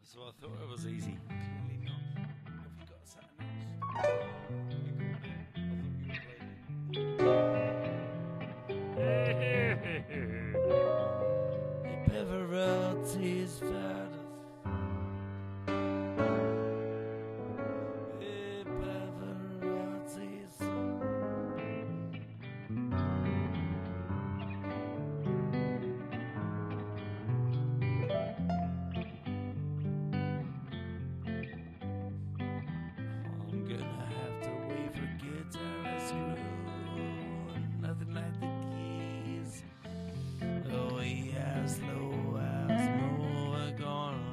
So I thought it was easy. Clearly not. Have you got something else? Pavarotti is fattest. Pavarotti is I'm gonna have to wait for guitar screw. Nothing like the keys. Oh yeah, slow as more gone.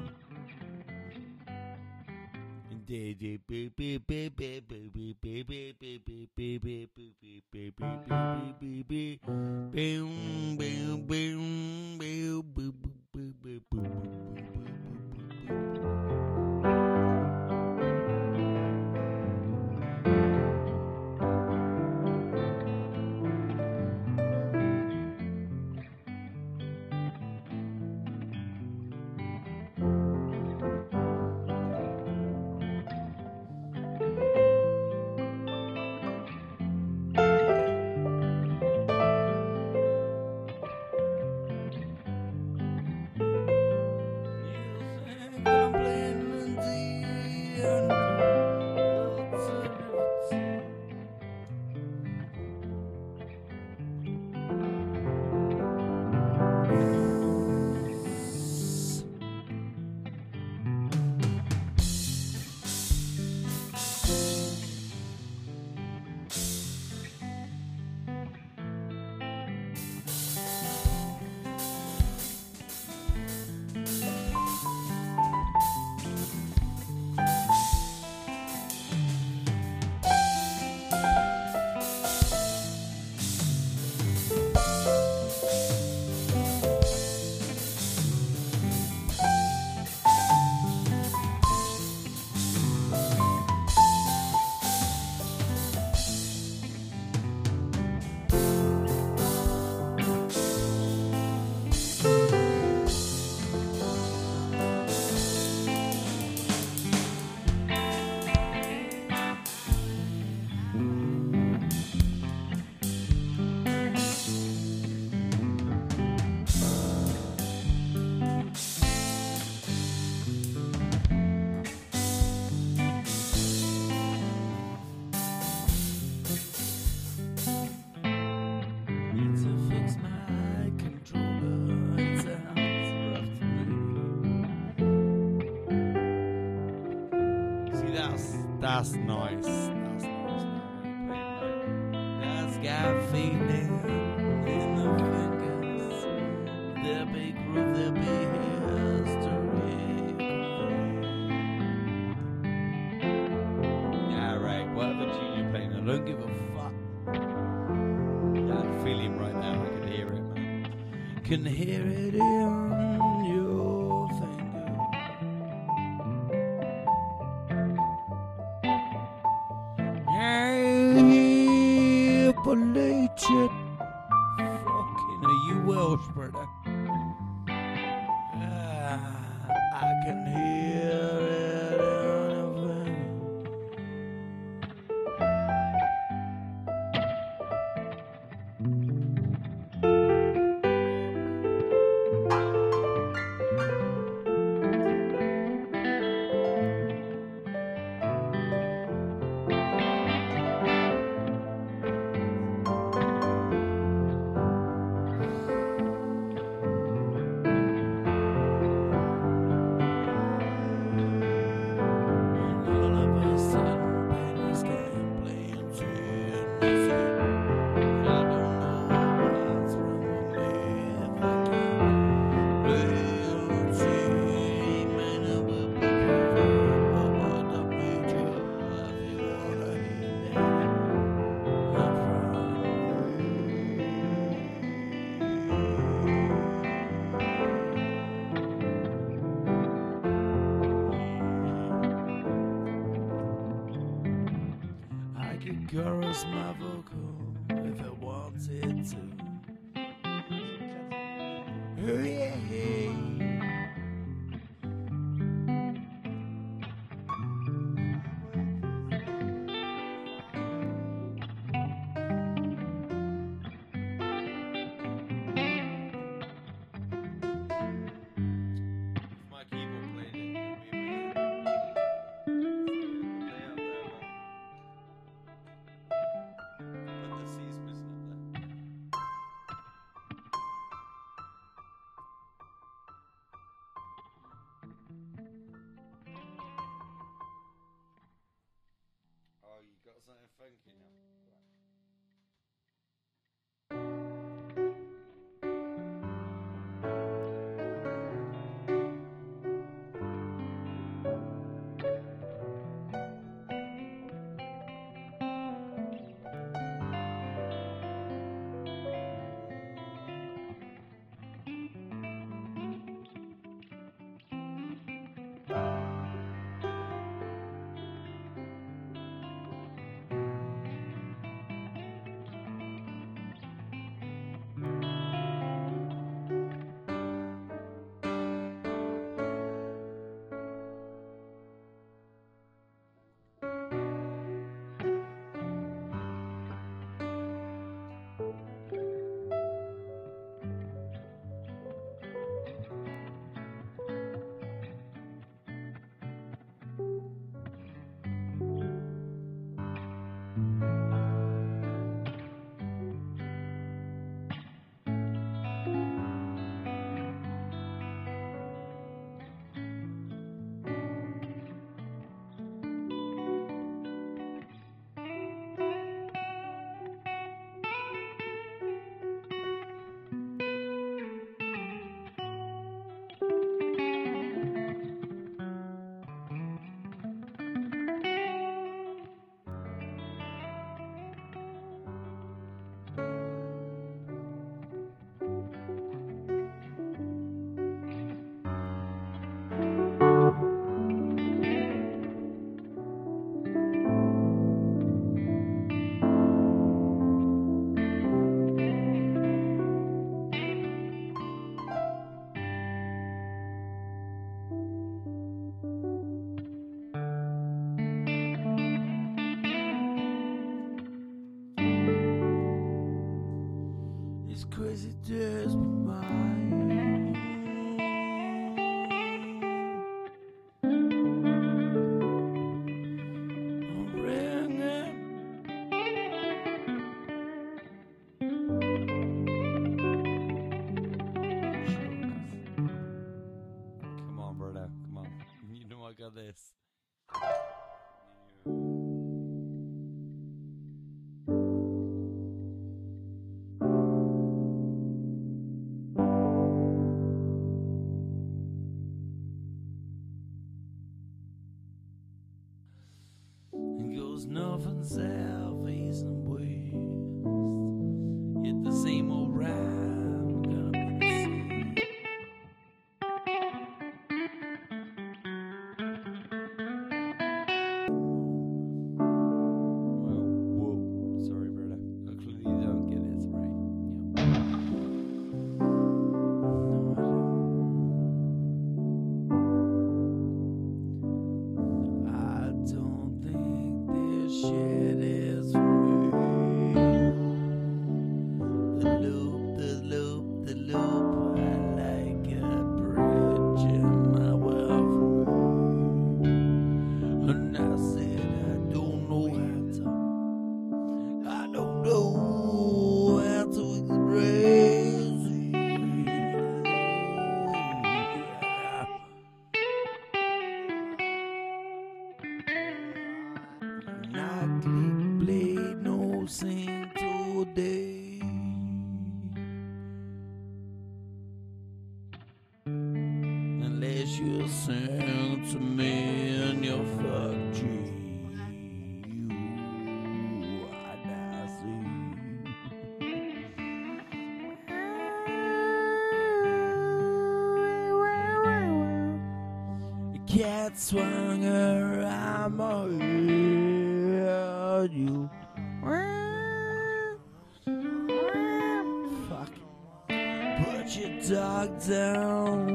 That's nice. That's nice. That's got feeling in the fingers. There'll be groove, there'll be history. Alright, whatever tune you're playing, I don't give a fuck. That feeling right now, I can hear it, man. Can hear it in your fingers. Appalachian. Fucking are you Welsh, brother? I can hear it. Chorus my vocal if I wanted to. Oh yeah. crazy days be mine. I'm ringing. Come on, brother. Come on. You know I got this. Nothing south, east, and west. Yet the same old rhyme gonna be the same. Well, whoa, sorry, brother. I clearly don't get it right. Yep. No, I don't think this shit is for me. The loop, I like a bridge in my walkway. And I said I don't know how to express it. Not click play, no sing today. Unless you sing to me in your fuck dream. Cat swung her arm on you. Fuck. Put your dog down.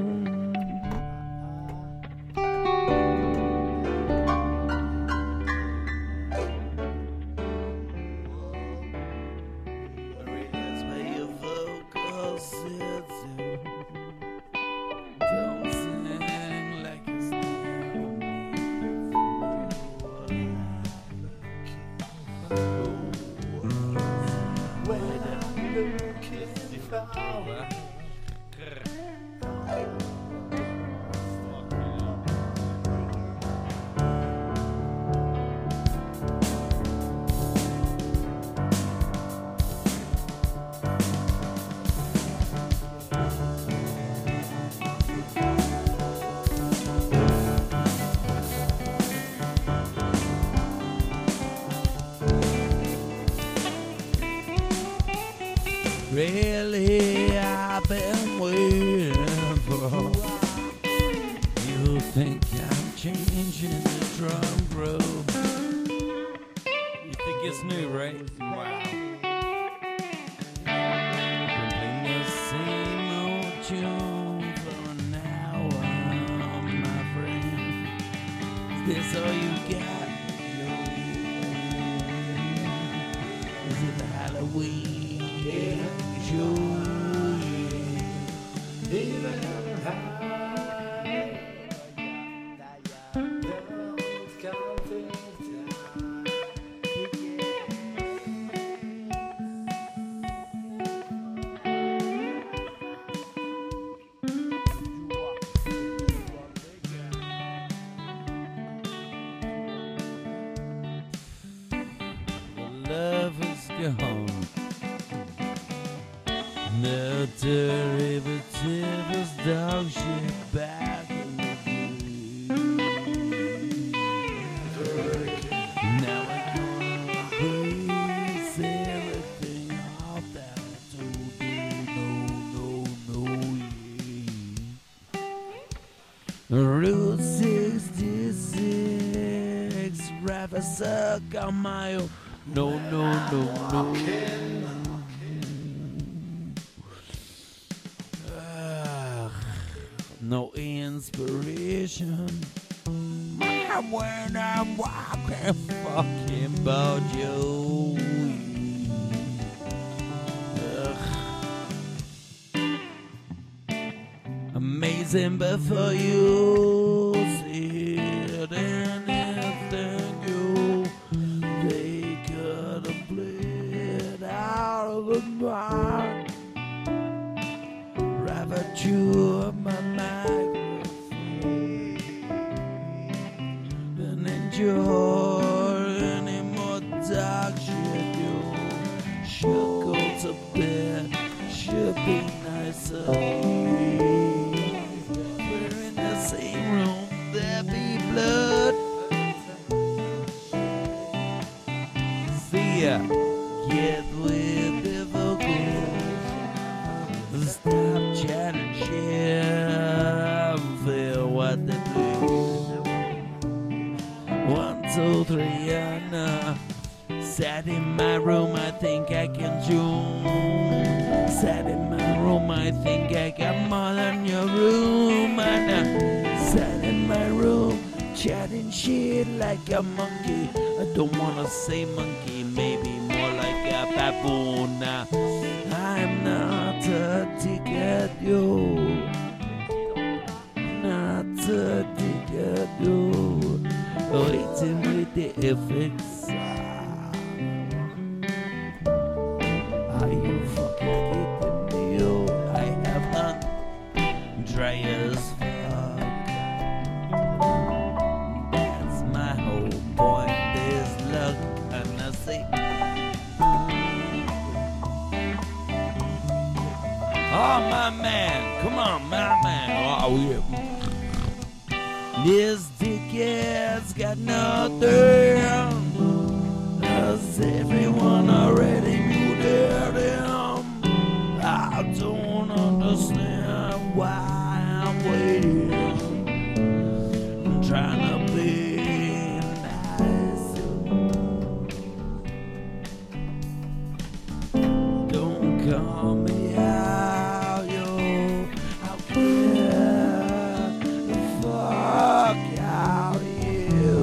That's where your vocal sits. Don't sing like it's when I look at the flower. Really, I've been waiting for. You think I'm changing the drum groove? You think it's new, right? Wow. Been playing the same old tune for an hour, my friend. Is this all you got? Is it Halloween? Even high, those confidence. The love is gone. The derivative is dog shit back in the day. Now I'm gonna base everything off that I told you. No, Route 66, rather suck on my own. No. No inspiration when I'm walking fucking about you. amazing before you see it. Anything you they could have played out of the mind. Rather chew my microphone than endure any more dark shit. You should go to bed, should be nicer. We're in the same room, there be blood. See ya, get with difficult. Stop chatting shit, feel what they do. 1, 2, 3, and sat in my room, I think I can zoom. Sat in my room, I think I got more than your room. And sat in my room, chatting shit like a monkey. I don't wanna say monkey, maybe more like a baboon. I'm not a dick at you, not a dick at you. Waiting with the effects. Are you fucking kidding me? Oh, I have none. Dry as fuck. That's my whole point. There's luck, and I say. Oh, my man. Come on, my man. Oh, yeah. This dickhead's got nothing. Does everyone already muted him? I don't understand why I'm waiting. I'm trying to be nice. Don't call me out, yo. I'll get the fuck out of you.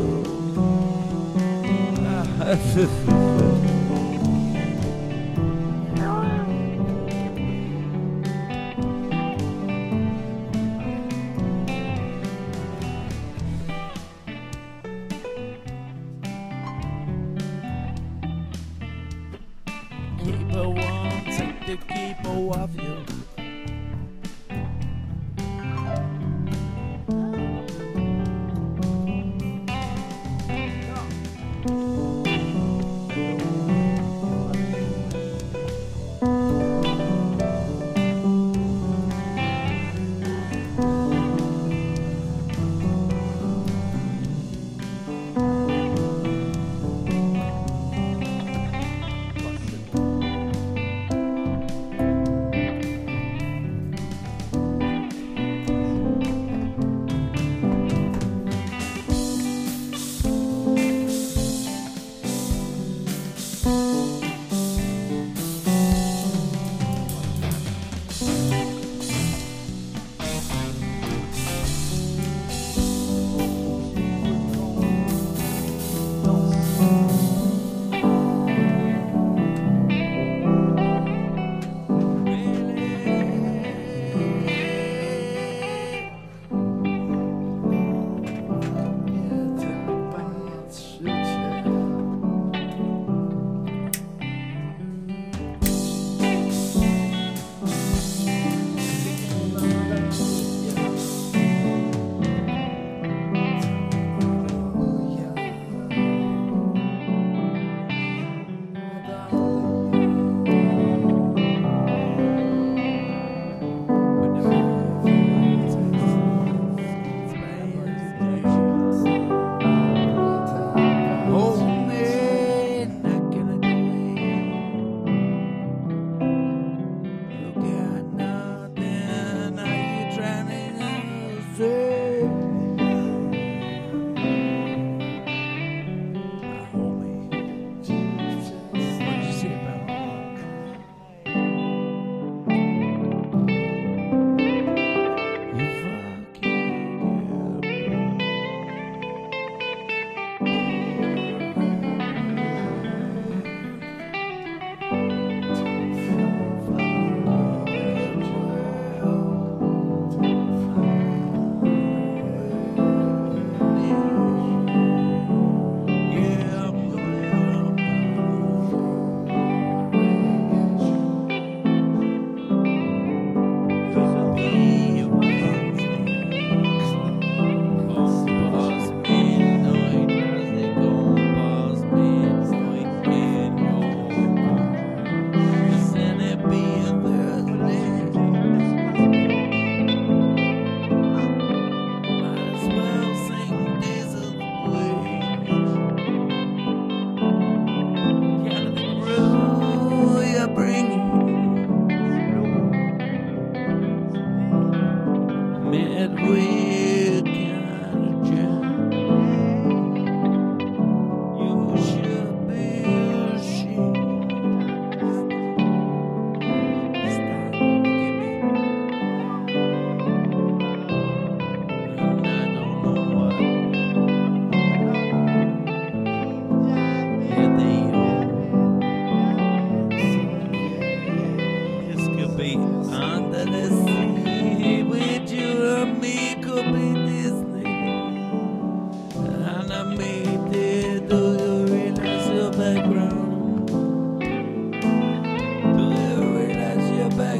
Keeper won't take the keeper off you.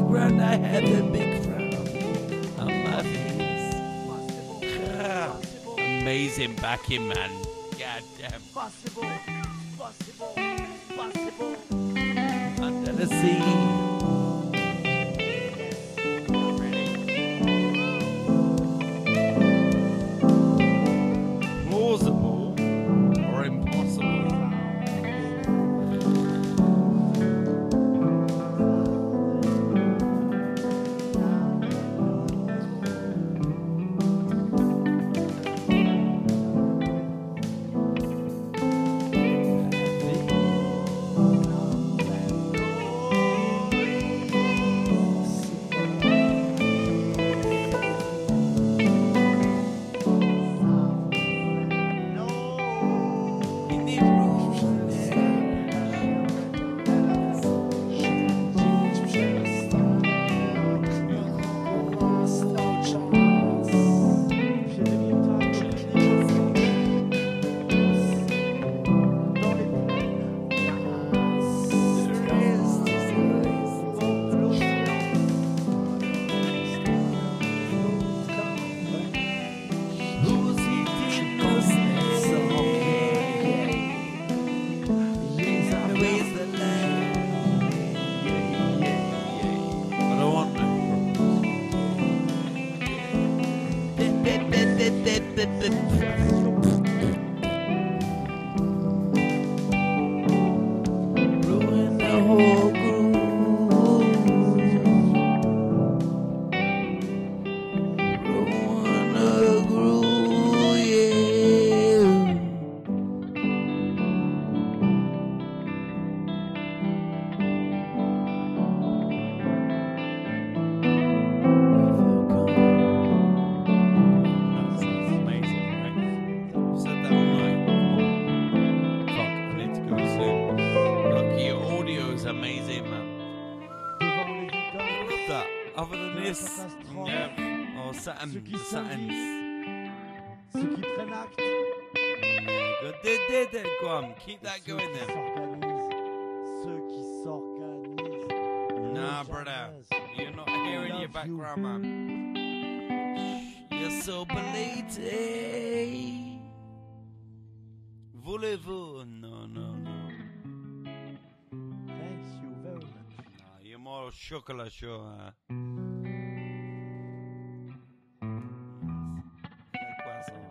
background, I have a big frown on my face. Amazing backing, man. God damn. Under the sea. Plausible or impossible? Ruin the whole groove. Ruin the groove, yeah. That's amazing, right? I've said that all night. Fuck, I need to go soon. Look, your audio is amazing, man. I love that. Other than this, yeah. Oh, Saturn. Ceux qui The Saturns. Ceux qui prennent acte. Yeah, good. Go on. Keep that Ceux going qui then. s'organisent. Ceux qui s'organisent. Nah, brother. You're not hearing your background, man. You're so belated. Voulez-vous? No. Thank you very much. Nah, you're more chocolat, sure. C'est quoi ça?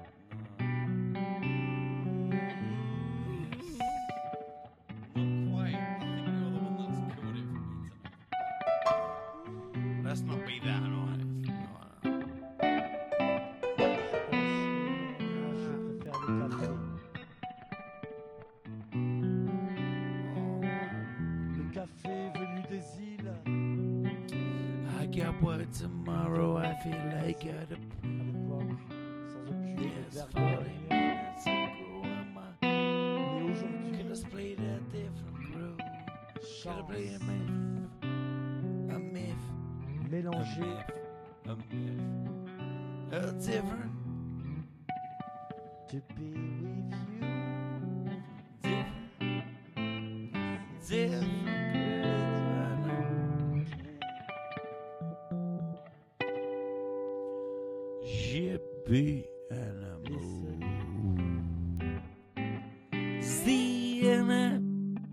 No. Not quite. I think you're the one that's killed it for me tonight. Let's not be that annoying. Je préfère le café. Le café venu des îles. I got work tomorrow. I feel like at a À l'époque, sans aucune There's 40 vergogne. minutes ago, Mais aujourd'hui, could have played a different groove. Could have chance played a myth, mélangée. a different, To be with you. different J'ai bu un amour. CNN.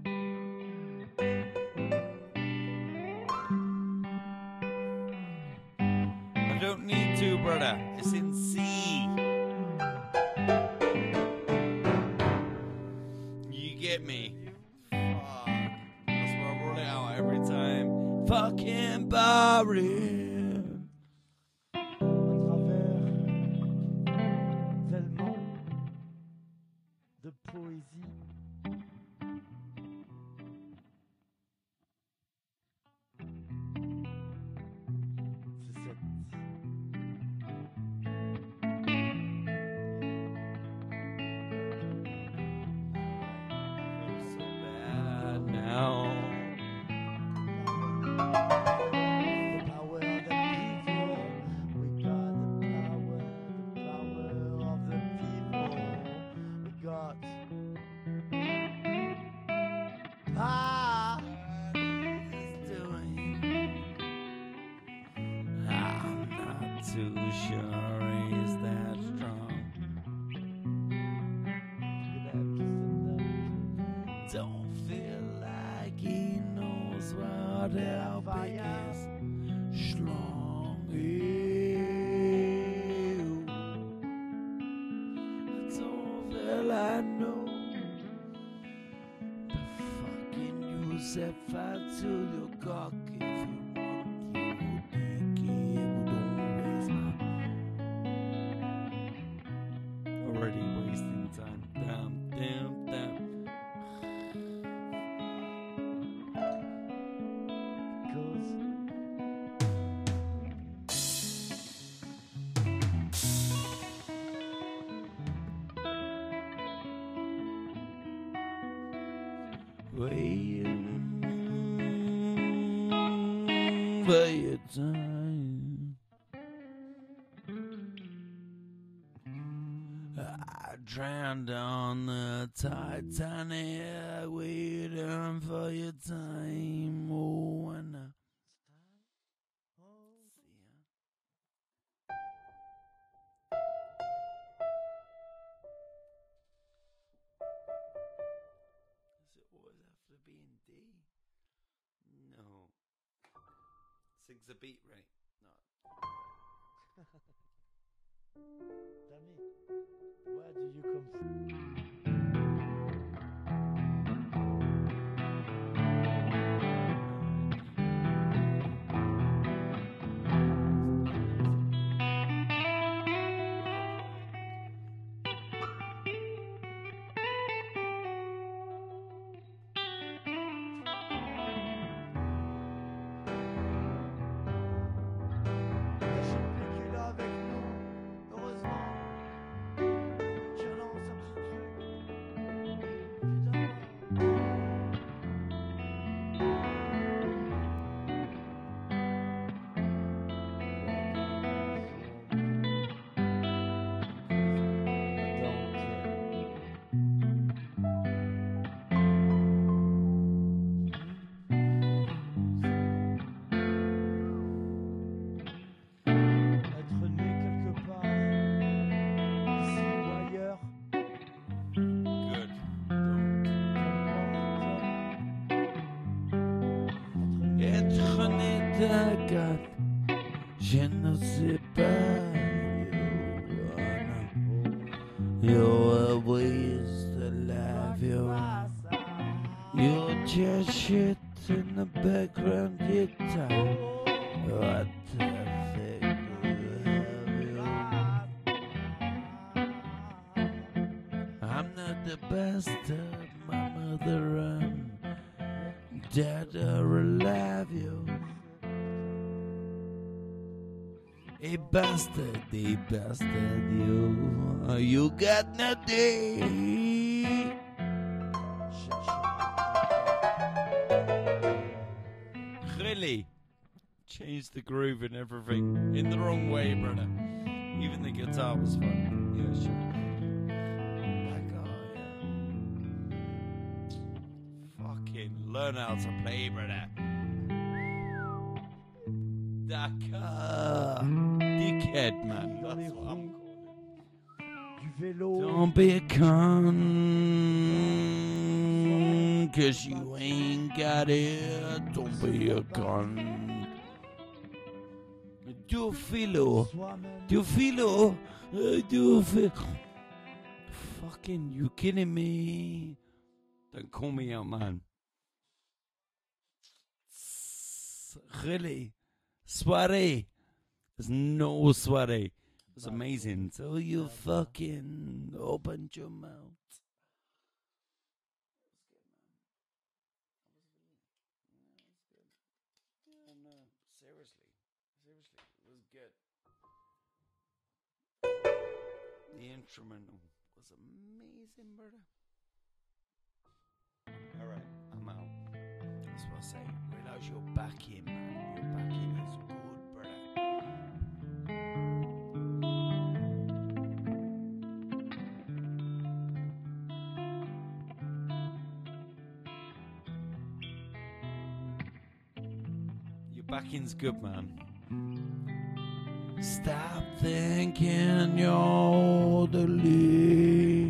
I don't need to, brother. It's in C. You get me? Fuck. That's where I roll it out every time. Fucking boring. À travers tellement de poésie. C'est cette I feel so bad now. the power that too sure he's that strong. Don't feel like he knows what how big his schlong is. I don't feel I know the fucking Yusef to your cock if you want you dick it, don't waste my already wasting time. Damn. Waiting for your time. I drowned on the Titanic, waiting for your time. Oh, and does it always have to be in D? No. Sing's the beat, right? No. Damn it. Where do you come from? God, je ne sais pas. You're a waste of life. You're just shit in the background guitar. What the fuck have you? I'm not the best of my mother and dad are alive, yo. Hey bastard, you got nothing. Really? Change the groove and everything in the wrong way, brother. Even the guitar was fun. Yeah, sure. Fucking learn how to play, brother. Dakar. Dickhead, man. That's what I'm calling. Don't be a con, 'cause you ain't got it. Don't be a con. Do filo. Fucking, you kidding me? Don't call me out, man. Really? Soiree. There's no soiree. It was amazing. So you fucking opened your mouth. No, seriously, it was good. The instrumental was amazing, brother. All right, I'm out. That's what I say. Realize you're back in, man. Your back in is good, brother. Your backing's good, man. Stop thinking you're orderly,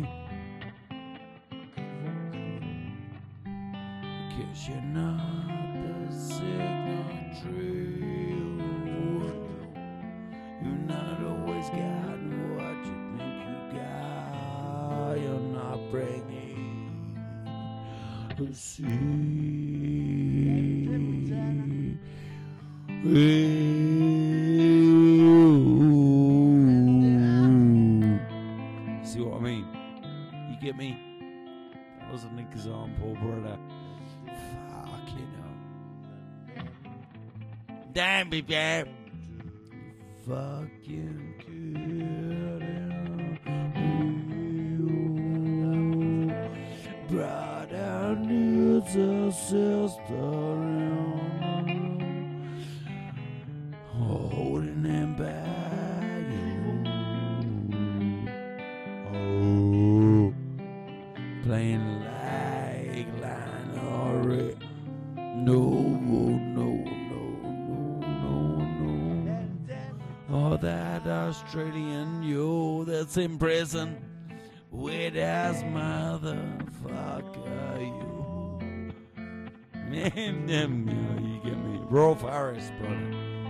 'cause you're not the signatory. You're not always got what you think you got. You're not bringing a See what I mean? You get me? That was an example, brother. Fucking hell. Damn it, damn. Fucking good. Brother needs a sister. Holding him back. Oh, playing like Lionel. No. Oh, that Australian you that's in prison with his motherfucker you. Man, you get me. Rolf Harris, brother.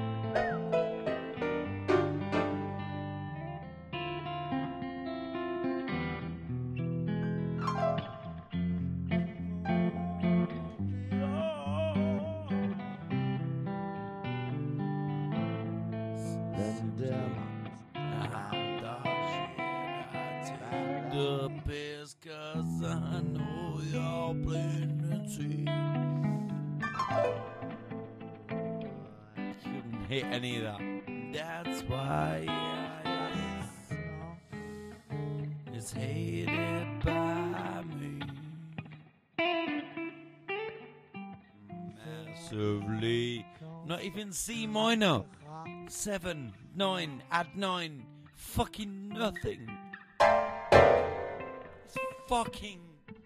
The best 'cause I know you're plenty. Couldn't hit any of that. That's why it's hated by me massively. Not even C minor. 7, 9, add 9. Fucking nothing. It's fucking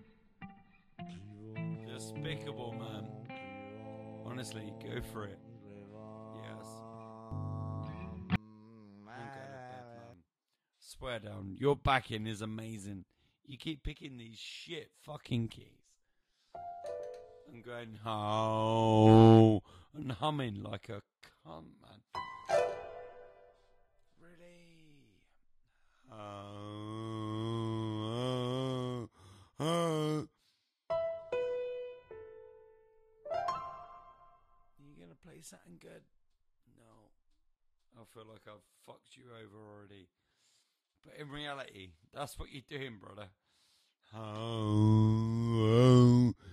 despicable, man. Honestly, go for it. Yes. I'm going to bed, man. Swear down, your backing is amazing. You keep picking these shit fucking keys. I'm going, oh, and humming like a cunt, man. Really? You gonna play something good? No. I feel like I've fucked you over already. But in reality, that's what you're doing, brother.